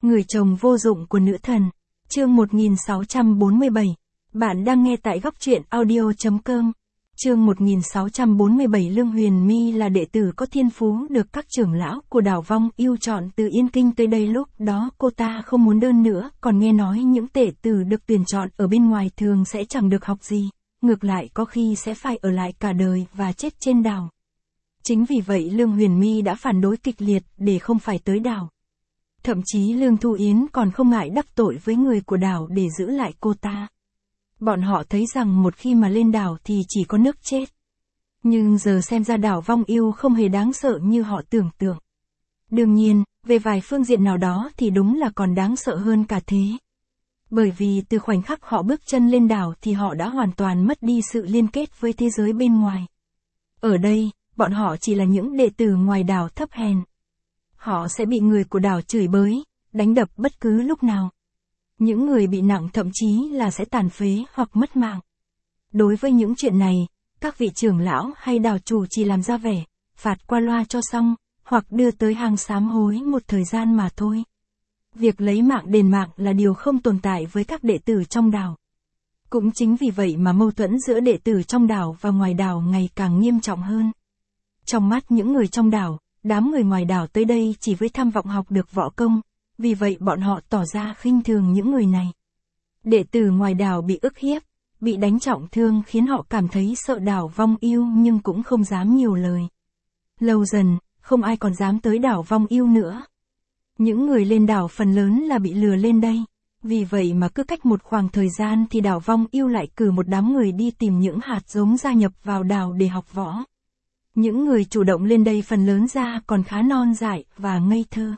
Người chồng vô dụng của nữ thần. Chương 1647. Bạn đang nghe tại góc truyện audio.com. Chương 1647. Lương Huyền My là đệ tử có thiên phú được các trưởng lão của đảo Vong yêu chọn từ Yên Kinh tới đây. Lúc đó cô ta không muốn đơn nữa, còn nghe nói những đệ tử được tuyển chọn ở bên ngoài thường sẽ chẳng được học gì, ngược lại có khi sẽ phải ở lại cả đời và chết trên đảo. Chính vì vậy Lương Huyền My đã phản đối kịch liệt để không phải tới đảo. Thậm chí Lương Thu Yến còn không ngại đắc tội với người của đảo để giữ lại cô ta. Bọn họ thấy rằng một khi mà lên đảo thì chỉ có nước chết. Nhưng giờ xem ra đảo Vong Yêu không hề đáng sợ như họ tưởng tượng. Đương nhiên, về vài phương diện nào đó thì đúng là còn đáng sợ hơn cả thế. Bởi vì từ khoảnh khắc họ bước chân lên đảo thì họ đã hoàn toàn mất đi sự liên kết với thế giới bên ngoài. Ở đây, bọn họ chỉ là những đệ tử ngoài đảo thấp hèn. Họ sẽ bị người của đảo chửi bới, đánh đập bất cứ lúc nào. Những người bị nặng thậm chí là sẽ tàn phế hoặc mất mạng. Đối với những chuyện này, các vị trưởng lão hay đảo chủ chỉ làm ra vẻ, phạt qua loa cho xong, hoặc đưa tới hang sám hối một thời gian mà thôi. Việc lấy mạng đền mạng là điều không tồn tại với các đệ tử trong đảo. Cũng chính vì vậy mà mâu thuẫn giữa đệ tử trong đảo và ngoài đảo ngày càng nghiêm trọng hơn. Trong mắt những người trong đảo, đám người ngoài đảo tới đây chỉ với tham vọng học được võ công, vì vậy bọn họ tỏ ra khinh thường những người này. Đệ tử ngoài đảo bị ức hiếp, bị đánh trọng thương khiến họ cảm thấy sợ đảo Vong Yêu nhưng cũng không dám nhiều lời. Lâu dần, không ai còn dám tới đảo Vong Yêu nữa. Những người lên đảo phần lớn là bị lừa lên đây, vì vậy mà cứ cách một khoảng thời gian thì đảo Vong Yêu lại cử một đám người đi tìm những hạt giống gia nhập vào đảo để học võ. Những người chủ động lên đây phần lớn ra còn khá non dại và ngây thơ.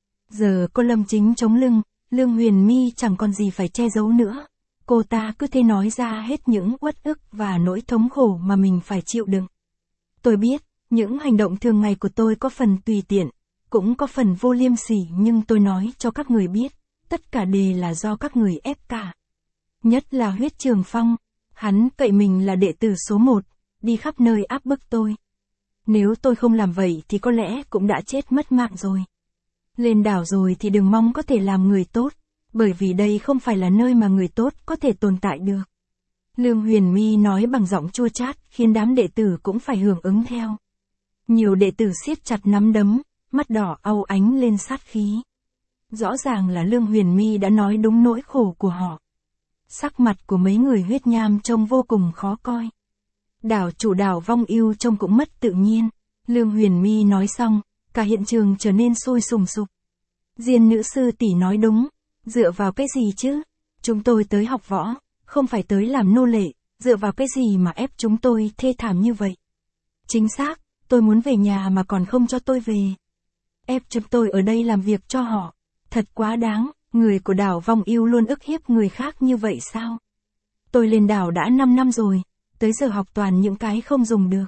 Giờ cô Lâm Chính chống lưng, Lương Huyền My chẳng còn gì phải che giấu nữa. Cô ta cứ thế nói ra hết những uất ức và nỗi thống khổ mà mình phải chịu đựng. Tôi biết, những hành động thường ngày của tôi có phần tùy tiện, cũng có phần vô liêm sỉ, nhưng tôi nói cho các người biết, tất cả đều là do các người ép cả. Nhất là Huyết Trường Phong, hắn cậy mình là đệ tử số 1, đi khắp nơi áp bức tôi. Nếu tôi không làm vậy thì có lẽ cũng đã chết mất mạng rồi. Lên đảo rồi thì đừng mong có thể làm người tốt, bởi vì đây không phải là nơi mà người tốt có thể tồn tại được. Lương Huyền My nói bằng giọng chua chát khiến đám đệ tử cũng phải hưởng ứng theo. Nhiều đệ tử siết chặt nắm đấm, mắt đỏ au ánh lên sát khí. Rõ ràng là Lương Huyền My đã nói đúng nỗi khổ của họ. Sắc mặt của mấy người huyết nham trông vô cùng khó coi. Đảo chủ đảo Vong Yêu trông cũng mất tự nhiên. Lương Huyền My nói xong, cả hiện trường trở nên sôi sùng sục. Diên nữ sư tỷ nói đúng, dựa vào cái gì chứ? Chúng tôi tới học võ, không phải tới làm nô lệ, dựa vào cái gì mà ép chúng tôi thê thảm như vậy? Chính xác, tôi muốn về nhà mà còn không cho tôi về. Ép chúng tôi ở đây làm việc cho họ, thật quá đáng, người của đảo Vong Yêu luôn ức hiếp người khác như vậy sao? Tôi lên đảo đã 5 năm rồi, tới giờ học toàn những cái không dùng được.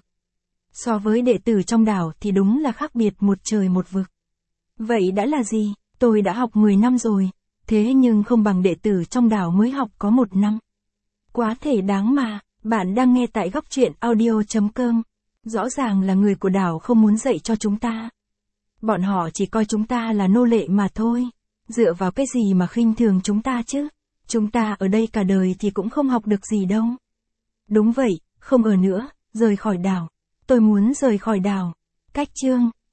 So với đệ tử trong đảo thì đúng là khác biệt một trời một vực. Vậy đã là gì? Tôi đã học 10 năm rồi, thế nhưng không bằng đệ tử trong đảo mới học có 1 năm. Quá thể đáng mà. Bạn đang nghe tại góc truyện audio.com. Rõ ràng là người của đảo không muốn dạy cho chúng ta. Bọn họ chỉ coi chúng ta là nô lệ mà thôi. Dựa vào cái gì mà khinh thường chúng ta chứ? Chúng ta ở đây cả đời thì cũng không học được gì đâu. Đúng vậy, không ở nữa, rời khỏi đảo. Tôi muốn rời khỏi đảo. Cách chương